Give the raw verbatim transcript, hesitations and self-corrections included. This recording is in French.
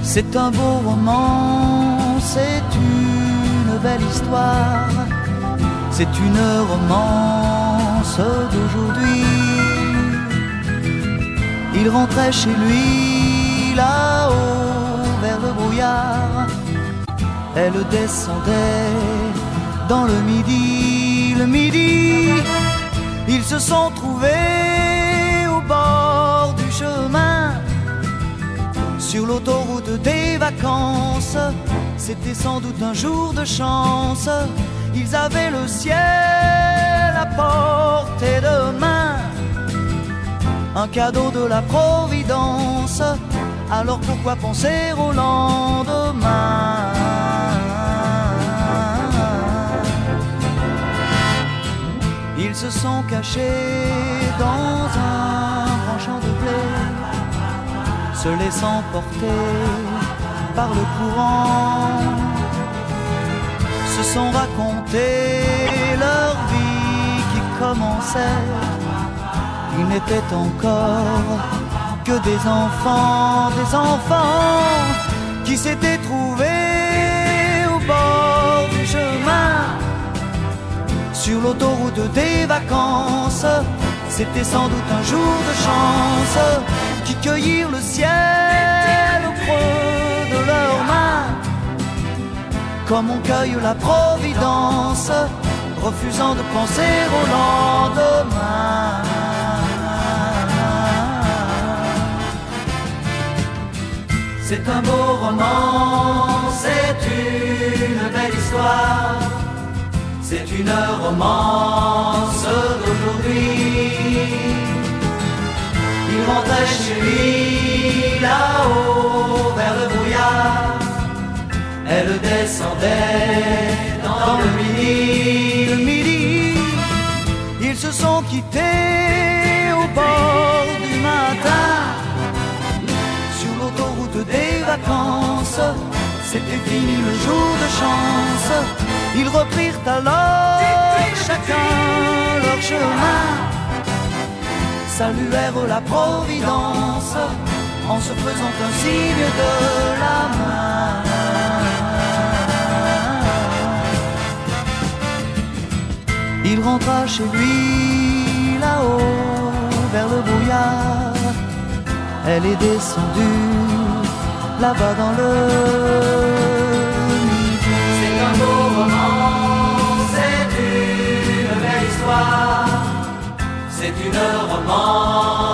C'est un beau roman, c'est une belle histoire, c'est une romance d'aujourd'hui. Il rentrait chez lui là-haut vers le brouillard, elle descendait dans le midi, le midi. Ils se sont trouvés au bord du chemin, sur l'autoroute des vacances. C'était sans doute un jour de chance, ils avaient le ciel à portée de main, un cadeau de la Providence. Alors pourquoi penser au lendemain? Ils se sont cachés dans un grand champ de blé, se laissant porter par le courant, se sont racontés leur vie qui commençait. Ils n'étaient encore que des enfants, des enfants qui s'étaient trouvés au bord du chemin, sur l'autoroute des vacances. C'était sans doute un jour de chance, qui cueillirent le ciel au creux de leurs mains, comme on cueille la Providence, refusant de penser au lendemain. C'est un beau roman, c'est une belle histoire, c'est une romance d'aujourd'hui. Il rentrait chez lui là-haut vers le brouillard, elle descendait dans le midi, le midi. Ils se sont quittés au bord du matin, sur l'autoroute des vacances. C'était fini le jour de chance. Ils reprirent alors chacun leur chemin, saluèrent la Providence en se faisant un signe de la main. Il rentra chez lui là-haut vers le brouillard, elle est descendue là-bas dans le midi. C'est un beau roman, c'est une belle histoire, c'est une romance